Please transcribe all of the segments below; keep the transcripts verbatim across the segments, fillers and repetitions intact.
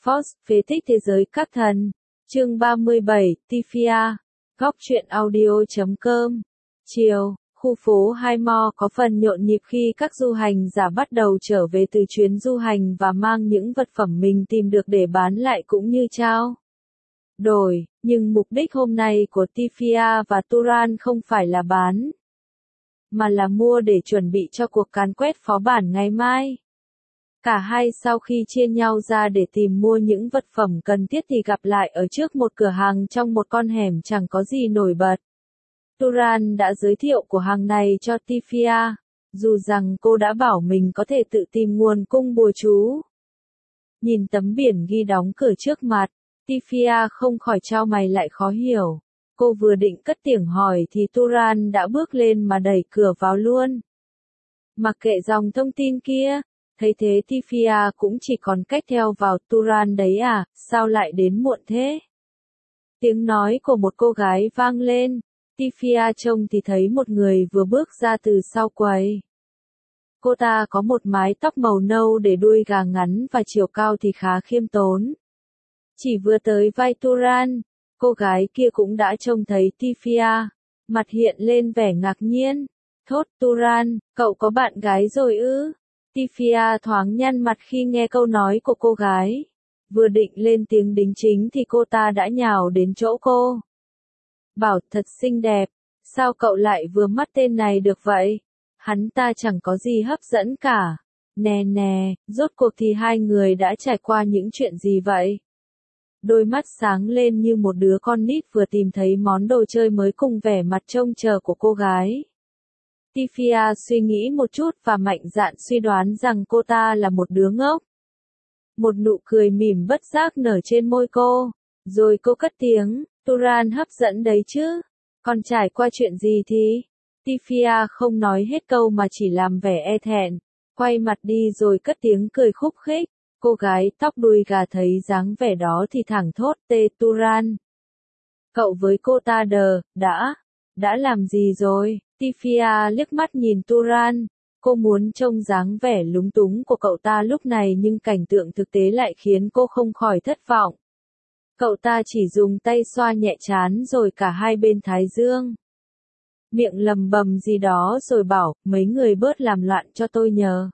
Force, phế tích thế giới các thần. Chương ba mươi bảy, Tifia. Góc truyện audio chấm com. Chiều, khu phố Hai Mo có phần nhộn nhịp khi các du hành giả bắt đầu trở về từ chuyến du hành và mang những vật phẩm mình tìm được để bán lại cũng như trao đổi, nhưng mục đích hôm nay của Tifia và Turan không phải là bán, mà là mua để chuẩn bị cho cuộc càn quét phó bản ngày mai. Cả hai sau khi chia nhau ra để tìm mua những vật phẩm cần thiết thì gặp lại ở trước một cửa hàng trong một con hẻm chẳng có gì nổi bật. Turan đã giới thiệu cửa hàng này cho Tifia, dù rằng cô đã bảo mình có thể tự tìm nguồn cung bùa chú. Nhìn tấm biển ghi đóng cửa trước mặt, Tifia không khỏi chau mày lại khó hiểu. Cô vừa định cất tiếng hỏi thì Turan đã bước lên mà đẩy cửa vào luôn. Mặc kệ dòng thông tin kia, thấy thế Tifia cũng chỉ còn cách theo vào. Turan đấy à, sao lại đến muộn thế? Tiếng nói của một cô gái vang lên. Tifia trông thì thấy một người vừa bước ra từ sau quầy. Cô ta có một mái tóc màu nâu để đuôi gà ngắn và chiều cao thì khá khiêm tốn. Chỉ vừa tới vai Turan, cô gái kia cũng đã trông thấy Tifia, mặt hiện lên vẻ ngạc nhiên. Thốt, Turan, cậu có bạn gái rồi ư? Tifia thoáng nhăn mặt khi nghe câu nói của cô gái. Vừa định lên tiếng đính chính thì cô ta đã nhào đến chỗ cô. Bảo thật xinh đẹp, sao cậu lại vừa mắt tên này được vậy? Hắn ta chẳng có gì hấp dẫn cả. Nè nè, rốt cuộc thì hai người đã trải qua những chuyện gì vậy? Đôi mắt sáng lên như một đứa con nít vừa tìm thấy món đồ chơi mới cùng vẻ mặt trông chờ của cô gái. Tifia suy nghĩ một chút và mạnh dạn suy đoán rằng cô ta là một đứa ngốc. Một nụ cười mỉm bất giác nở trên môi cô. Rồi cô cất tiếng, Turan hấp dẫn đấy chứ. Còn trải qua chuyện gì thì? Tifia không nói hết câu mà chỉ làm vẻ e thẹn. Quay mặt đi rồi cất tiếng cười khúc khích. Cô gái tóc đuôi gà thấy dáng vẻ đó thì thẳng thốt, tê Turan. Cậu với cô ta đờ, đã, đã làm gì rồi? Tifia liếc mắt nhìn Turan. Cô muốn trông dáng vẻ lúng túng của cậu ta lúc này nhưng cảnh tượng thực tế lại khiến cô không khỏi thất vọng. Cậu ta chỉ dùng tay xoa nhẹ trán rồi cả hai bên thái dương. Miệng lầm bầm gì đó rồi bảo, mấy người bớt làm loạn cho tôi nhờ.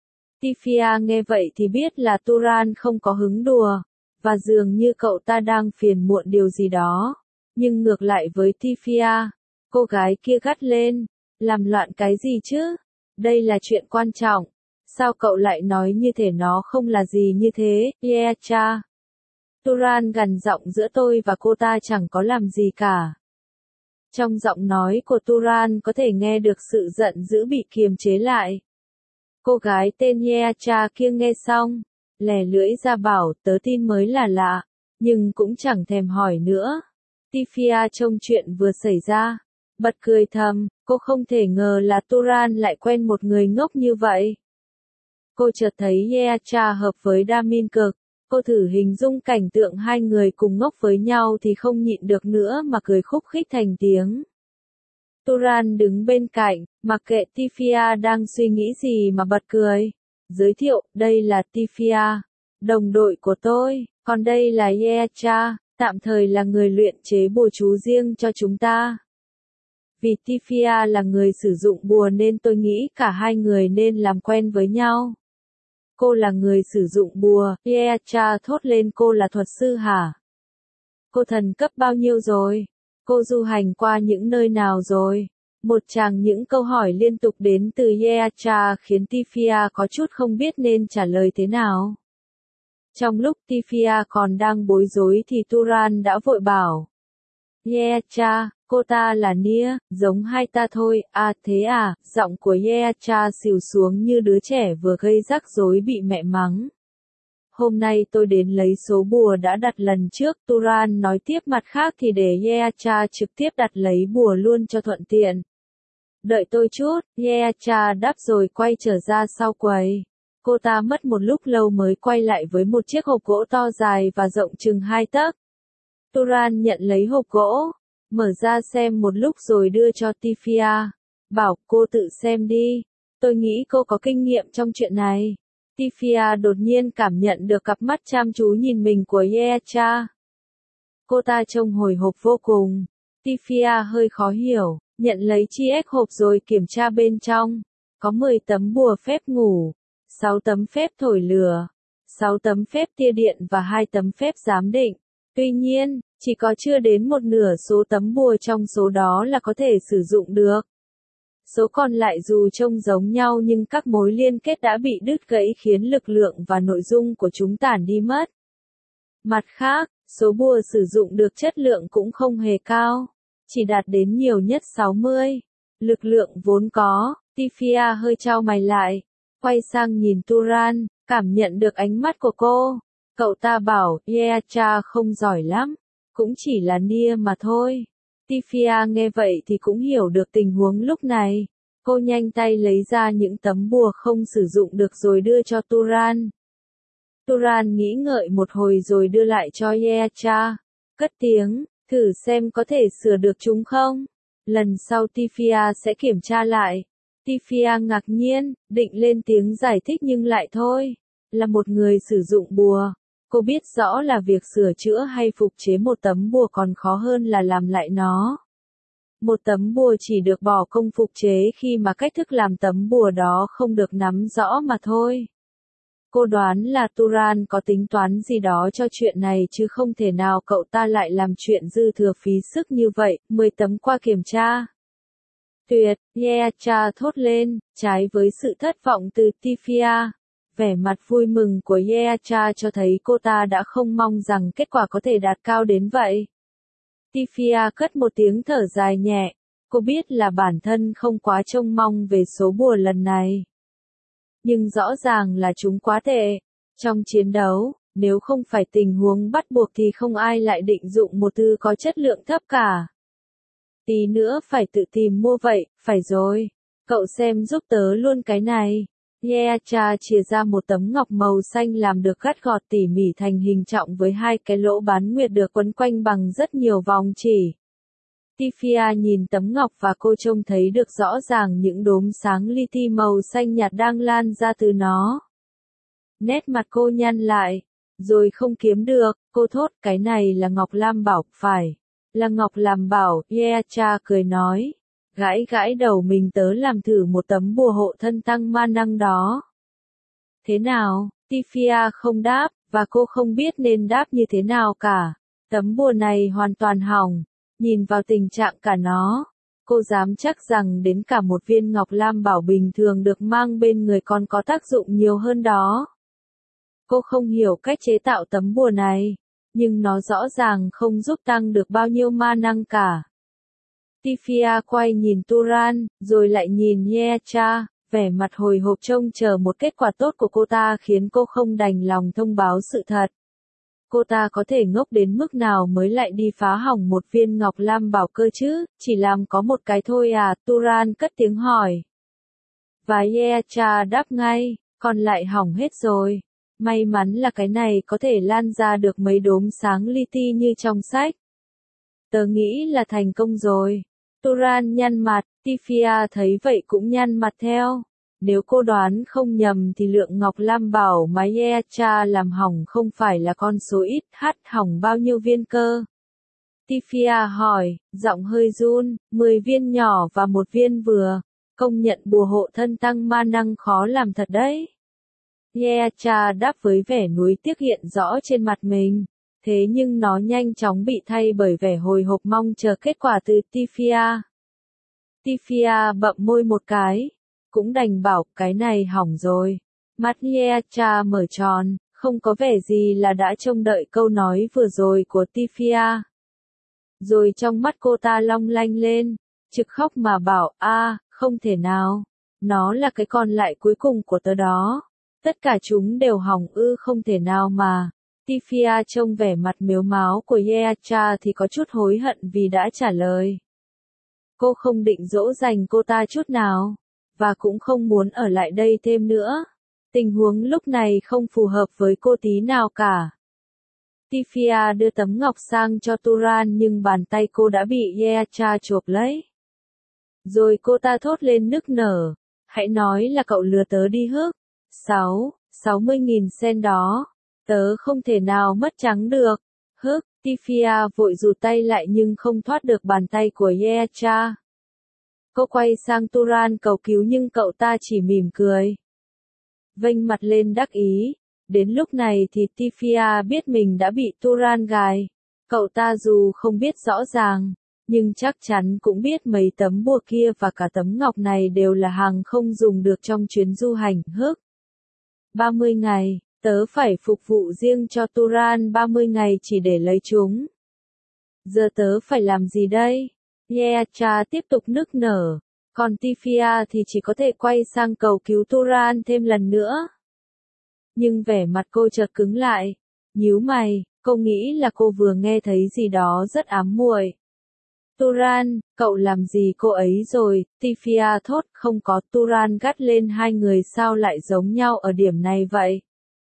Tifia nghe vậy thì biết là Turan không có hứng đùa, và dường như cậu ta đang phiền muộn điều gì đó. Nhưng ngược lại với Tifia, cô gái kia gắt lên, làm loạn cái gì chứ? Đây là chuyện quan trọng. Sao cậu lại nói như thể nó không là gì như thế, yeah cha. Turan gằn giọng giữa tôi và cô ta chẳng có làm gì cả. Trong giọng nói của Turan có thể nghe được sự giận dữ bị kiềm chế lại. Cô gái tên Yeacha kia nghe xong, lè lưỡi ra bảo tớ tin mới là lạ, nhưng cũng chẳng thèm hỏi nữa. Tifia trông chuyện vừa xảy ra, bật cười thầm, cô không thể ngờ là Turan lại quen một người ngốc như vậy. Cô chợt thấy Yeacha hợp với Damin cực, cô thử hình dung cảnh tượng hai người cùng ngốc với nhau thì không nhịn được nữa mà cười khúc khích thành tiếng. Turan đứng bên cạnh, mặc kệ Tifia đang suy nghĩ gì mà bật cười. Giới thiệu, đây là Tifia, đồng đội của tôi, còn đây là Yeacha, tạm thời là người luyện chế bùa chú riêng cho chúng ta. Vì Tifia là người sử dụng bùa nên tôi nghĩ cả hai người nên làm quen với nhau. Cô là người sử dụng bùa, Yeacha thốt lên. Cô là thuật sư hả? Cô thần cấp bao nhiêu rồi? Cô du hành qua những nơi nào rồi? Một tràng những câu hỏi liên tục đến từ Yeacha khiến Tifia có chút không biết nên trả lời thế nào. Trong lúc Tifia còn đang bối rối thì Turan đã vội bảo. Yeacha, cô ta là Nia, giống hai ta thôi, à thế à, giọng của Yeacha xìu xuống như đứa trẻ vừa gây rắc rối bị mẹ mắng. Hôm nay tôi đến lấy số bùa đã đặt lần trước, Turan nói tiếp, mặt khác thì để Yeacha trực tiếp đặt lấy bùa luôn cho thuận tiện. Đợi tôi chút, Yeacha đáp rồi quay trở ra sau quầy. Cô ta mất một lúc lâu mới quay lại với một chiếc hộp gỗ to dài và rộng chừng hai tấc. Turan nhận lấy hộp gỗ, mở ra xem một lúc rồi đưa cho Tifia. Bảo cô tự xem đi, tôi nghĩ cô có kinh nghiệm trong chuyện này. Tifia đột nhiên cảm nhận được cặp mắt chăm chú nhìn mình của Yecha. Cô ta trông hồi hộp vô cùng. Tifia hơi khó hiểu, nhận lấy chiếc hộp rồi kiểm tra bên trong. Có mười tấm bùa phép ngủ, sáu tấm phép thổi lửa, sáu tấm phép tia điện và hai tấm phép giám định. Tuy nhiên, chỉ có chưa đến một nửa số tấm bùa trong số đó là có thể sử dụng được. Số còn lại dù trông giống nhau nhưng các mối liên kết đã bị đứt gãy khiến lực lượng và nội dung của chúng tản đi mất. Mặt khác, số bùa sử dụng được chất lượng cũng không hề cao, chỉ đạt đến nhiều nhất sáu mươi. Lực lượng vốn có, Tifia hơi chau mày lại, quay sang nhìn Turan, cảm nhận được ánh mắt của cô. Cậu ta bảo, Yecha không giỏi lắm, cũng chỉ là nia mà thôi. Tifia nghe vậy thì cũng hiểu được tình huống lúc này. Cô nhanh tay lấy ra những tấm bùa không sử dụng được rồi đưa cho Turan. Turan nghĩ ngợi một hồi rồi đưa lại cho Yecha. Cất tiếng, thử xem có thể sửa được chúng không? Lần sau Tifia sẽ kiểm tra lại. Tifia ngạc nhiên, định lên tiếng giải thích nhưng lại thôi. Là một người sử dụng bùa, cô biết rõ là việc sửa chữa hay phục chế một tấm bùa còn khó hơn là làm lại nó. Một tấm bùa chỉ được bỏ công phục chế khi mà cách thức làm tấm bùa đó không được nắm rõ mà thôi. Cô đoán là Turan có tính toán gì đó cho chuyện này chứ không thể nào cậu ta lại làm chuyện dư thừa phí sức như vậy. Mười tấm qua kiểm tra. Tuyệt, Yecha thốt lên, trái với sự thất vọng từ Tifia. Vẻ mặt vui mừng của Yecha cho thấy cô ta đã không mong rằng kết quả có thể đạt cao đến vậy. Tifia cất một tiếng thở dài nhẹ, cô biết là bản thân không quá trông mong về số bùa lần này. Nhưng rõ ràng là chúng quá tệ. Trong chiến đấu, nếu không phải tình huống bắt buộc thì không ai lại định dụng một thứ có chất lượng thấp cả. Tí nữa phải tự tìm mua vậy, phải rồi. Cậu xem giúp tớ luôn cái này. Yecha chìa ra một tấm ngọc màu xanh làm được gắt gọt tỉ mỉ thành hình trọng với hai cái lỗ bán nguyệt được quấn quanh bằng rất nhiều vòng chỉ. Tifia nhìn tấm ngọc và cô trông thấy được rõ ràng những đốm sáng li ti màu xanh nhạt đang lan ra từ nó. Nét mặt cô nhăn lại, rồi không kiếm được, cô thốt cái này là ngọc lam bảo, phải. Là ngọc lam bảo, Yecha cười nói. Gãi gãi đầu mình tớ làm thử một tấm bùa hộ thân tăng ma năng đó. Thế nào? Tifia không đáp, và cô không biết nên đáp như thế nào cả. Tấm bùa này hoàn toàn hỏng. Nhìn vào tình trạng cả nó, cô dám chắc rằng đến cả một viên ngọc lam bảo bình thường được mang bên người còn có tác dụng nhiều hơn đó. Cô không hiểu cách chế tạo tấm bùa này, nhưng nó rõ ràng không giúp tăng được bao nhiêu ma năng cả. Tifia quay nhìn Turan, rồi lại nhìn Yecha, vẻ mặt hồi hộp trông chờ một kết quả tốt của cô ta khiến cô không đành lòng thông báo sự thật. Cô ta có thể ngốc đến mức nào mới lại đi phá hỏng một viên ngọc lam bảo cơ chứ, chỉ làm có một cái thôi à, Turan cất tiếng hỏi. Và Yecha đáp ngay, còn lại hỏng hết rồi. May mắn là cái này có thể lan ra được mấy đốm sáng li ti như trong sách. Tớ nghĩ là thành công rồi. Turan nhăn mặt, Tifia thấy vậy cũng nhăn mặt theo. Nếu cô đoán không nhầm thì lượng ngọc lam bảo mà Yecha làm hỏng không phải là con số ít, hát hỏng bao nhiêu viên cơ? Tifia hỏi, giọng hơi run, mười viên nhỏ và một viên vừa. Công nhận bùa hộ thân tăng ma năng khó làm thật đấy. Yecha đáp với vẻ nuối tiếc hiện rõ trên mặt mình. Thế nhưng nó nhanh chóng bị thay bởi vẻ hồi hộp mong chờ kết quả từ Tifia. Tifia bậm môi một cái. Cũng đành bảo, cái này hỏng rồi. Mắt Yecha mở tròn, không có vẻ gì là đã trông đợi câu nói vừa rồi của Tifia. Rồi trong mắt cô ta long lanh lên, trực khóc mà bảo, a, không thể nào. Nó là cái còn lại cuối cùng của tớ đó. Tất cả chúng đều hỏng ư, không thể nào mà. Tifia trông vẻ mặt mếu máo của Yecha thì có chút hối hận vì đã trả lời. Cô không định dỗ dành cô ta chút nào, và cũng không muốn ở lại đây thêm nữa. Tình huống lúc này không phù hợp với cô tí nào cả. Tifia đưa tấm ngọc sang cho Turan nhưng bàn tay cô đã bị Yecha chộp lấy. Rồi cô ta thốt lên nức nở, hãy nói là cậu lừa tớ đi hức. sáu. sáu mươi nghìn sen đó. Tớ không thể nào mất trắng được. Hức, Tifia vội rụt tay lại nhưng không thoát được bàn tay của Yecha. Cô quay sang Turan cầu cứu nhưng cậu ta chỉ mỉm cười. Vênh mặt lên đắc ý. Đến lúc này thì Tifia biết mình đã bị Turan gài. Cậu ta dù không biết rõ ràng, nhưng chắc chắn cũng biết mấy tấm bùa kia và cả tấm ngọc này đều là hàng không dùng được trong chuyến du hành. Hức. ba mươi ngày, tớ phải phục vụ riêng cho Turan ba mươi ngày chỉ để lấy chúng. Giờ tớ phải làm gì đây? Yecha tiếp tục nức nở, còn Tifia thì chỉ có thể quay sang cầu cứu Turan thêm lần nữa. Nhưng vẻ mặt cô chợt cứng lại, nhíu mày, cô nghĩ là cô vừa nghe thấy gì đó rất ám muội. Turan, cậu làm gì cô ấy rồi? Tifia thốt. Không có. Turan gắt lên, hai người sao lại giống nhau ở điểm này vậy?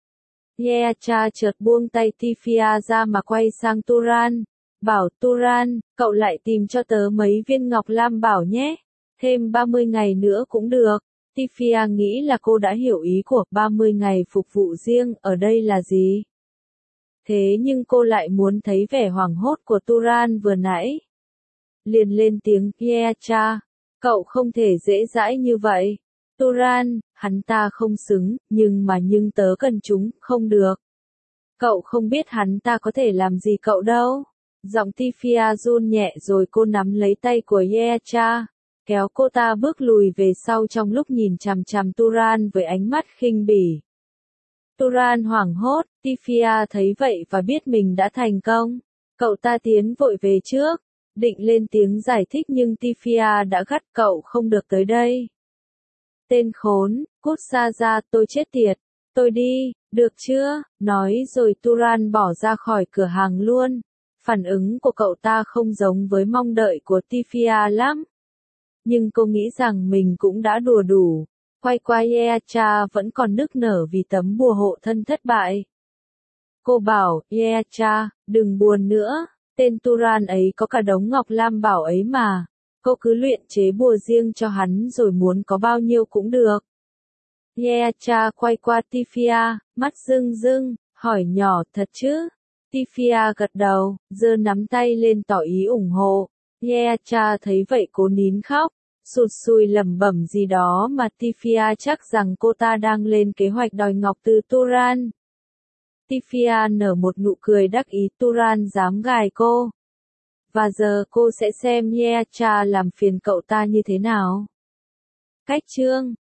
Yecha chợt buông tay Tifia ra mà quay sang Turan, bảo Turan, cậu lại tìm cho tớ mấy viên ngọc lam bảo nhé, thêm ba mươi ngày nữa cũng được. Tifia nghĩ là cô đã hiểu ý của ba mươi ngày phục vụ riêng ở đây là gì. Thế nhưng cô lại muốn thấy vẻ hoảng hốt của Turan vừa nãy. Liền lên tiếng, Yecha, cậu không thể dễ dãi như vậy. Turan, hắn ta không xứng, nhưng mà nhưng tớ cần chúng, không được. Cậu không biết hắn ta có thể làm gì cậu đâu. Giọng Tifia run nhẹ rồi cô nắm lấy tay của Yecha, kéo cô ta bước lùi về sau trong lúc nhìn chằm chằm Turan với ánh mắt khinh bỉ. Turan hoảng hốt, Tifia thấy vậy và biết mình đã thành công. Cậu ta tiến vội về trước, định lên tiếng giải thích nhưng Tifia đã gắt, cậu không được tới đây. Tên khốn, cút xa ra, tôi chết tiệt, tôi đi, được chưa? Nói rồi Turan bỏ ra khỏi cửa hàng luôn. Phản ứng của cậu ta không giống với mong đợi của Tifia lắm. Nhưng cô nghĩ rằng mình cũng đã đùa đủ. Quay qua Yecha vẫn còn nức nở vì tấm bùa hộ thân thất bại. Cô bảo, Yecha, đừng buồn nữa, tên Turan ấy có cả đống ngọc lam bảo ấy mà. Cô cứ luyện chế bùa riêng cho hắn rồi muốn có bao nhiêu cũng được. Yecha quay qua Tifia, mắt rưng rưng, hỏi nhỏ, thật chứ? Tifia gật đầu, giơ nắm tay lên tỏ ý ủng hộ. Yecha thấy vậy cố nín khóc, sụt sùi lẩm bẩm gì đó mà Tifia chắc rằng cô ta đang lên kế hoạch đòi ngọc từ Turan. Tifia nở một nụ cười đắc ý, Turan dám gài cô. Và giờ cô sẽ xem Yecha làm phiền cậu ta như thế nào. Cách chương